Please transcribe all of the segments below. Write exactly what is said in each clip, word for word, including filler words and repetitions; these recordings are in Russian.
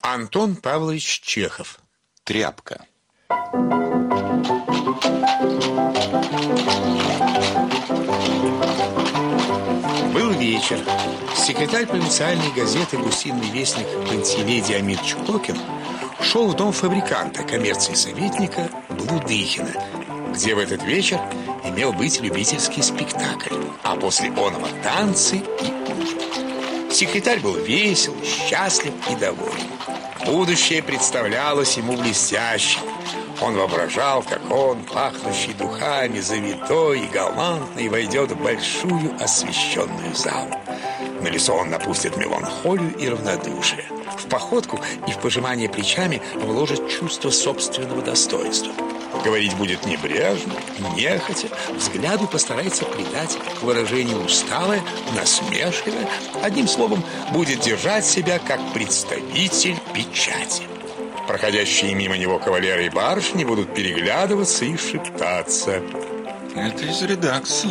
Антон Павлович Чехов. Тряпка. Был вечер. Секретарь провинциальной газеты «Гусиный вестник» Пантелей Диамидович Кокин шел в дом фабриканта, коммерции советника Блудыхина, где в этот вечер имел быть любительский спектакль, а после оного танцы и ужин. Секретарь был весел, счастлив и доволен. Будущее представлялось ему блестящим. Он воображал, как он, пахнущий духами, завитой и галантный, войдет в большую освещенную залу. На лицо он напустит меланхолию и равнодушие. В походку и в пожимание плечами вложит чувство собственного достоинства. Говорить будет небрежно, нехотя, взгляду постарается придать выражение усталое, насмешливое. Одним словом, будет держать себя как представитель печати. Проходящие мимо него кавалеры и барышни будут переглядываться и шептаться. Это из редакции.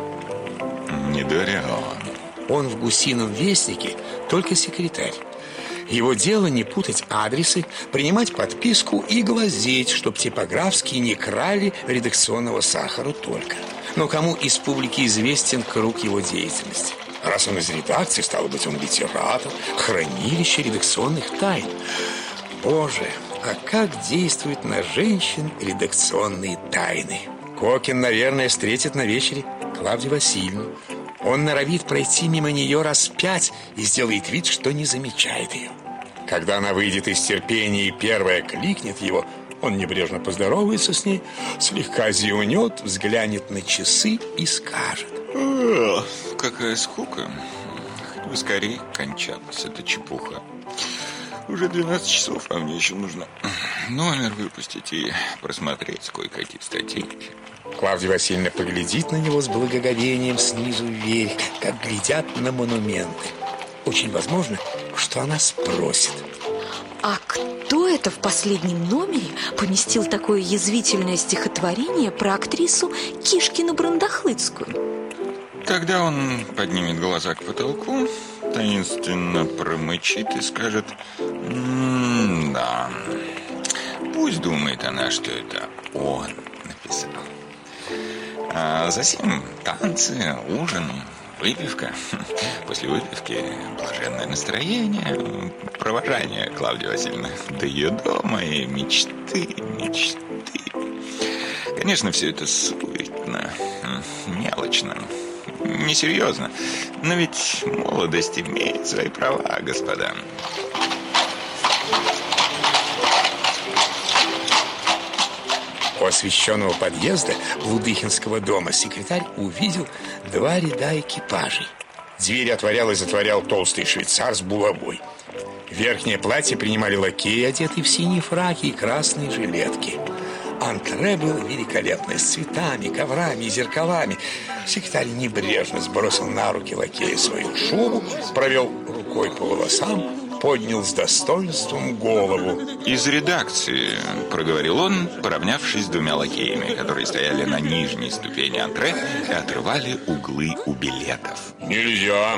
Не дурен. Он в «Гусином вестнике» только секретарь. Его дело не путать адресы, принимать подписку и глазеть, чтоб типографские не крали редакционного сахара только. Но кому из публики известен круг его деятельности? Раз он из редакции, стало быть, он литератор, хранилище редакционных тайн. Боже, а как действуют на женщин редакционные тайны? Кокин, наверное, встретит на вечере Клавдию Васильевну. Он норовит пройти мимо нее раз пять и сделает вид, что не замечает ее. Когда она выйдет из терпения и первая кликнет его, он небрежно поздоровается с ней, слегка зевнет, взглянет на часы и скажет: «О, какая скука! Хоть бы скорее кончалась эта чепуха. Уже двенадцать часов, а мне еще нужно номер выпустить и просмотреть кое-какие статьи». Клавдия Васильевна поглядит на него с благоговением снизу вверх, как глядят на монументы. Очень возможно, что она спросит: а кто это в последнем номере поместил такое язвительное стихотворение про актрису Кишкину Брандахлыцкую? Тогда он поднимет глаза к потолку, таинственно промычит и скажет: «М-да, пусть думает она, что это он написал. А затем танцы, ужин, выпивка. После выпивки блаженное настроение, провожание Клавдии Васильевны до ее дома и мечты, мечты. Конечно, все это суетно, мелочно, несерьезно. Но ведь молодость имеет свои права, господа». У освещенного подъезда Блудыхинского дома секретарь увидел два ряда экипажей. Дверь отворял и затворял толстый швейцар с булавой. Верхнее платье принимали лакеи, одетые в синие фраки и красные жилетки. Антре было великолепное, с цветами, коврами и зеркалами. Секретарь небрежно сбросил на руки лакея свою шубу, провел рукой по волосам, поднял с достоинством голову. «Из редакции», — проговорил он, поравнявшись с двумя лакеями, которые стояли на нижней ступени антре и отрывали углы у билетов. «Нельзя,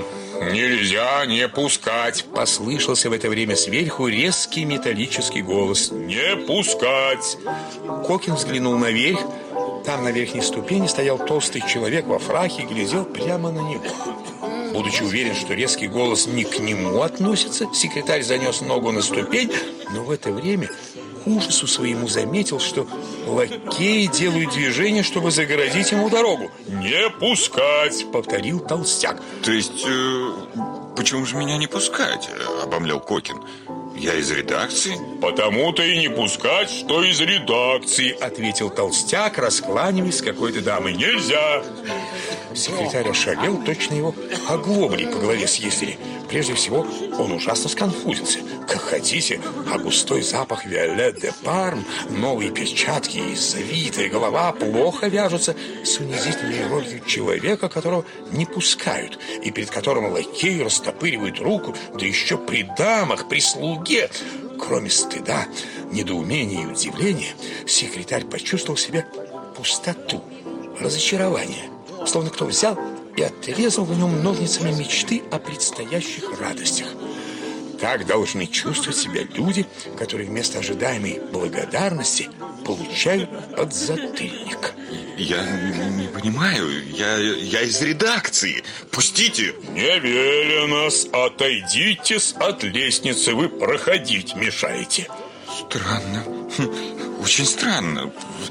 нельзя не пускать!» — послышался в это время сверху резкий металлический голос. «Не пускать!» Кокин взглянул наверх. Там на верхней ступени стоял толстый человек во фраке и глядел прямо на него. Будучи уверен, что резкий голос не к нему относится, секретарь занес ногу на ступень, но в это время к ужасу своему заметил, что лакеи делают движение, чтобы загородить ему дорогу. «Не пускать!» — повторил толстяк. «То есть, э, почему же меня не пускать?» — обомлел Кокин. «Я из редакции?» «Потому-то и не пускать, что из редакции», — ответил толстяк, раскланиваясь с какой-то дамой. «Нельзя!» Секретарь ошалел, точно его оглобли по голове съездили. Прежде всего, он ужасно сконфузился. Как хотите, а густой запах Виолет де Парм, новые перчатки и завитая голова плохо вяжутся с унизительной ролью человека, которого не пускают, и перед которым лакей растопыривает руку, да еще при дамах, при слуге. Кроме стыда, недоумения и удивления, секретарь почувствовал в себе пустоту, разочарование, словно кто взял и отрезал в нем ножницами мечты о предстоящих радостях. Так должны чувствовать себя люди, которые вместо ожидаемой благодарности получают подзатыльник. Я не понимаю, я, я из редакции. Пустите. Не велено-с, отойдите от лестницы, вы проходить мешаете. Странно, очень странно.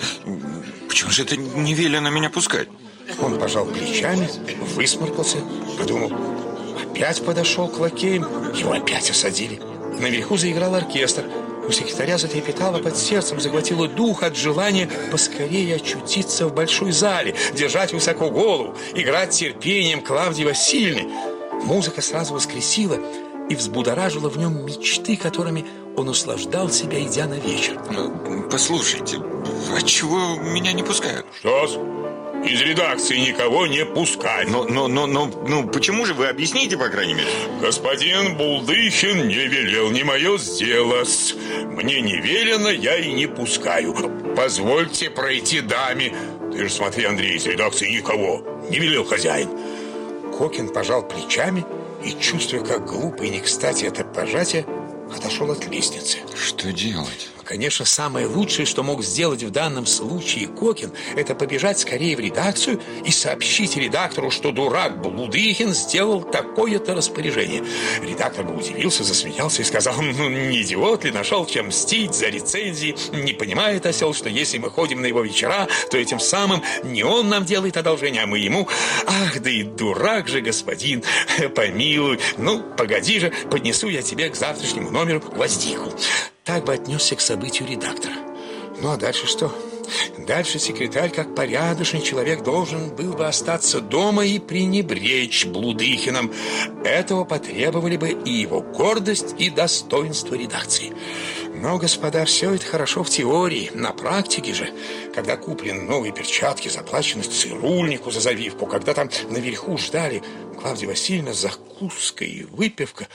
Почему же это не велено меня пускать? Он пожал плечами, высморкался, подумал, опять подошел к лакеям, его опять осадили. Наверху заиграл оркестр. У секретаря затрепетало под сердцем, захватило дух от желания поскорее очутиться в большой зале, держать высоко голову, играть терпением Клавдии Васильевны. Музыка сразу воскресила и взбудоражила в нем мечты, которыми он услаждал себя, идя на вечер. Послушайте, а чего меня не пускают? Что-с? Из редакции никого не пускать. Но, но, но, но, ну, почему же вы объясните, по крайней мере? Господин Булдыхин не велел, не мое дело. Мне не велено, я и не пускаю. Позвольте пройти даме. Ты же смотри, Андрей, из редакции никого. Не велел хозяин. Кокин пожал плечами и, чувствуя, как глупо и не кстати это пожатие, отошел от лестницы. Что делать? Конечно, самое лучшее, что мог сделать в данном случае Кокин, это побежать скорее в редакцию и сообщить редактору, что дурак Булдыхин сделал такое-то распоряжение. Редактор бы удивился, засмеялся и сказал, ну, не идиот ли, нашел чем мстить за рецензии, не понимает осел, что если мы ходим на его вечера, то этим самым не он нам делает одолжение, а мы ему. Ах, да и дурак же, господин, помилуй. Ну, погоди же, поднесу я тебе к завтрашнему номеру гвоздику. Так бы отнесся к событию редактора. Ну, а дальше что? Дальше секретарь, как порядочный человек, должен был бы остаться дома и пренебречь Булдыхиным. Этого потребовали бы и его гордость, и достоинство редакции. Но, господа, все это хорошо в теории. На практике же, когда куплены новые перчатки, заплачены цирульнику за завивку, когда там наверху ждали Клавдия Васильевна, закуска и выпивка,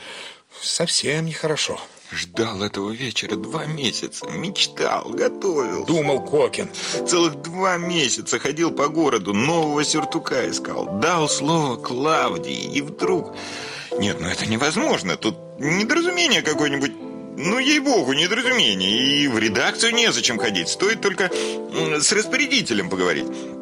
совсем нехорошо. Ждал этого вечера два месяца, мечтал, готовил. Думал Кокин. Целых два месяца ходил по городу, нового сюртука искал, дал слово Клавдии, и вдруг... Нет, ну это невозможно, тут недоразумение какое-нибудь. Ну, ей-богу, недоразумение. И в редакцию незачем ходить, стоит только с распорядителем поговорить.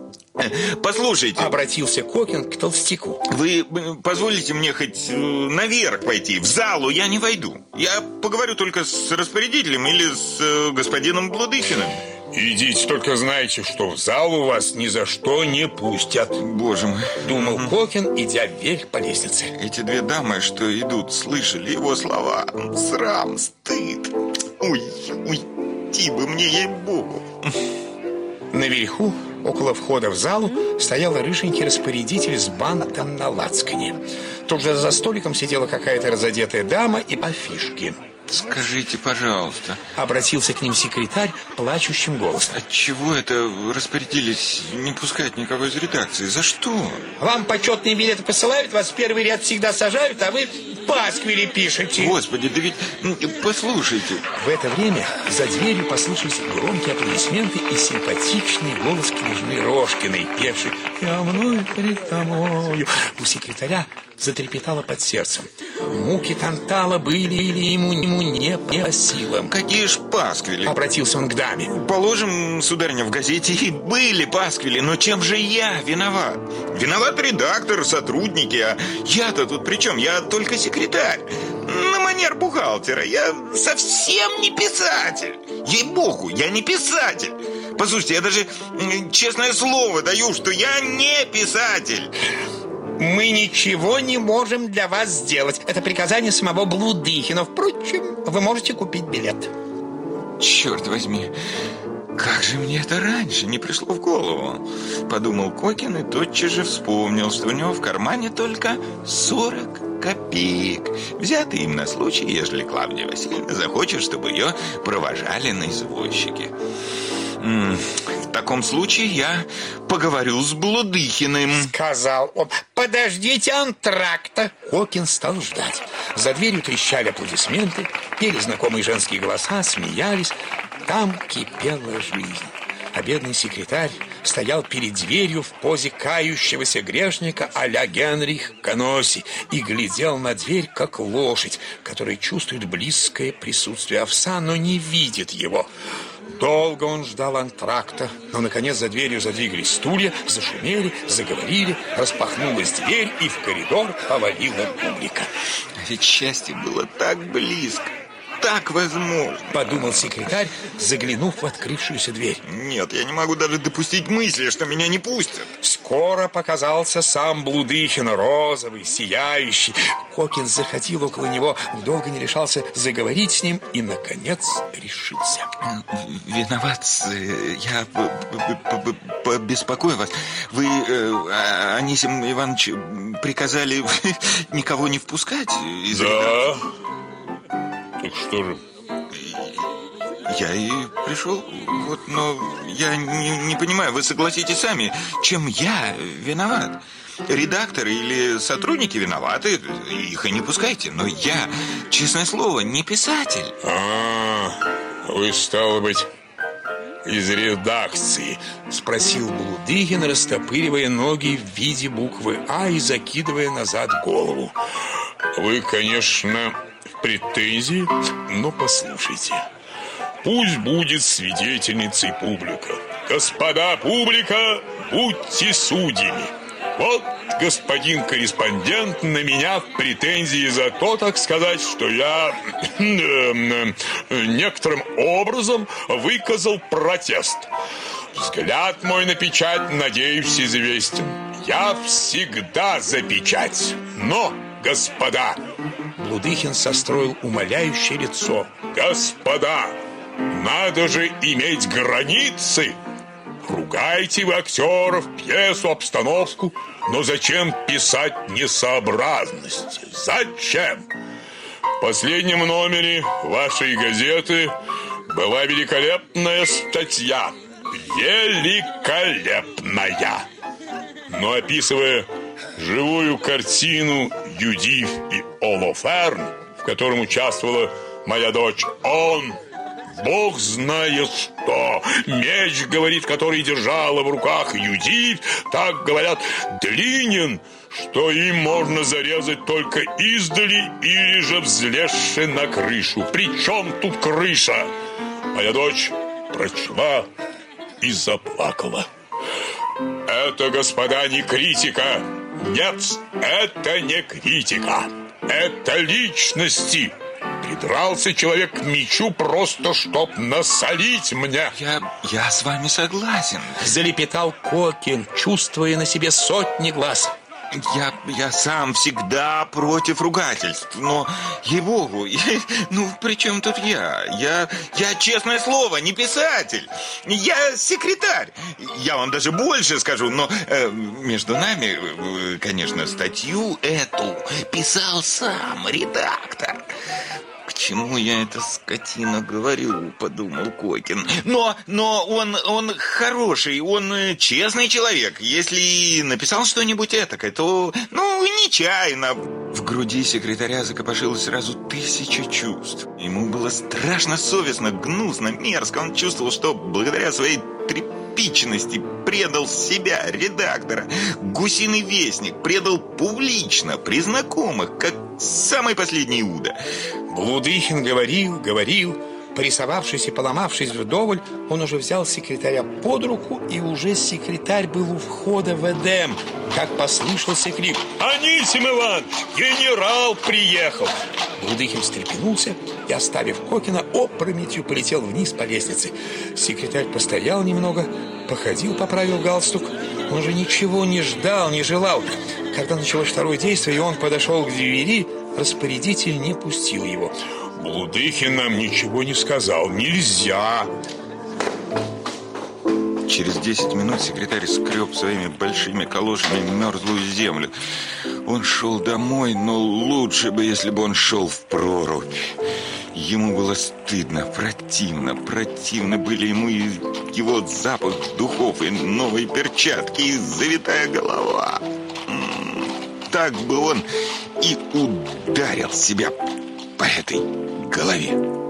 Послушайте, обратился Кокин к толстяку. Вы позволите мне хоть наверх пойти? В залу я не войду. Я поговорю только с распорядителем или с господином Булдыхиным. Идите, только знайте, что в зал у вас ни за что не пустят. Боже мой, думал Кокин, идя вверх по лестнице. Эти две дамы, что идут, слышали его слова. Срам, стыд. Ой, уйти бы мне, ей-богу. Наверху, около входа в залу, стоял рыженький распорядитель с бантом на лацкане. Тут же за столиком сидела какая-то разодетая дама и афишки. Скажите, пожалуйста, обратился к ним секретарь плачущим голосом. Отчего это распорядились не пускать никого из редакции? За что? Вам почетные билеты посылают, вас в первый ряд всегда сажают, а вы пасквили пишете. Господи, да ведь... Послушайте. В это время за дверью послышались громкие аплодисменты и симпатичный голос княжны Рожкиной, певшей «Я мною перед тобою». У секретаря затрепетало под сердцем. Муки Тантала были или ему, ему не по силам. Какие ж пасквили? Обратился он к даме. Положим, сударыня, в газете и были пасквили, но чем же я виноват? Виноват редактор, сотрудники, а я-то тут при чем? Я только секретарь. На манер бухгалтера. Я совсем не писатель. Ей-богу, я не писатель. Послушайте, я даже честное слово даю, что я не писатель. Мы ничего не можем для вас сделать. Это приказание самого Булдыхина. Впрочем, вы можете купить билет. Черт возьми, как же мне это раньше не пришло в голову? Подумал Кокин и тотчас же вспомнил, что у него в кармане только сорок копеек, взятые им на случай, ежели Клавдия Васильевна захочет, чтобы ее провожали на извозчике. В таком случае я поговорю с Булдыхиным, сказал он. Подождите антракта. Кокин стал ждать. За дверью трещали аплодисменты, пели знакомые женские голоса, смеялись. Там кипела жизнь. А бедный секретарь стоял перед дверью в позе кающегося грешника а-ля Генрих Каноси и глядел на дверь, как лошадь, которая чувствует близкое присутствие овса, но не видит его. Долго он ждал антракта, но, наконец, за дверью задвигались стулья, зашумели, заговорили, распахнулась дверь, и в коридор повалила публика. А ведь счастье было так близко, так возможно, подумал секретарь, заглянув в открывшуюся дверь. Нет, я не могу даже допустить мысли, что меня не пустят. Скоро показался сам Блудыхин, розовый, сияющий. Кокин заходил около него, долго не решался заговорить с ним и, наконец, решился. Виноват, я побеспокою вас. Вы, Анисим Иванович, приказали никого не впускать из Да. Так что же? Я и пришел, вот, но я не, не понимаю, вы согласитесь сами, чем я виноват? Редакторы или сотрудники виноваты, их и не пускайте, но я, честное слово, не писатель. А, вы, стало быть, из редакции? Спросил Блудыгин, растопыривая ноги в виде буквы А и закидывая назад голову. Вы, конечно, в претензии, но послушайте. Пусть будет свидетельницей публика. Господа публика, будьте судьями. Вот господин корреспондент на меня в претензии за то, так сказать, что я некоторым образом выказал протест. Взгляд мой на печать, надеюсь, известен. Я всегда за печать. Но, господа, Блудыхин состроил умоляющее лицо. Господа, надо же иметь границы. Ругайте вы актеров, пьесу, обстановку, но зачем писать несообразности? Зачем? В последнем номере вашей газеты была великолепная статья. Великолепная. Но описывая живую картину Юдив и Олоферн, в котором участвовала моя дочь, он... Бог знает что. Меч, говорит, который держала в руках Юдив, так говорят, длинен, что им можно зарезать только издали или же взлезши на крышу. Причем тут крыша? Моя дочь прочла и заплакала. Это, господа, не критика. Нет, это не критика. Это личности. Придрался человек к мечу просто, чтоб насолить мне. Я, я с вами согласен. Залепетал Кокин, чувствуя на себе сотни глаз. Я, я сам всегда против ругательств, но, ей-богу, я, ну, при чем тут я? Я, я, честное слово, не писатель. Я секретарь. Я вам даже больше скажу, но э, между нами, э, конечно, статью эту писал сам редактор. К чему я это, скотина, говорю, подумал Кокин. Но, но он, он хороший, он честный человек. Если написал что-нибудь этакое, то, ну, нечаянно. В груди секретаря закопошилось сразу тысяча чувств. Ему было страшно совестно, гнусно, мерзко. Он чувствовал, что благодаря своей тряпичности предал себя, редактора. Гусиный вестник предал публично, при знакомых, как самый последний Иуда. Блудыхин говорил, говорил. Порисовавшись и поломавшись вдоволь, он уже взял секретаря под руку, и уже секретарь был у входа в Эдем, как послышался крик: «Анисим Иванович, генерал приехал!» Блудыхин встрепенулся и, оставив Кокина, опрометью полетел вниз по лестнице. Секретарь постоял немного, походил, поправил галстук. Он же ничего не ждал, не желал. Когда началось второе действие, и он подошел к двери, распорядитель не пустил его. Блудыхин нам ничего не сказал. Нельзя. Через десять минут секретарь скреб своими большими калошами мерзлую землю. Он шел домой, но лучше бы, если бы он шел в прорубь. Ему было стыдно, противно. Противны были ему и его запах духов, и новые перчатки, и завитая голова. Так бы он и ударил себя по этой голове.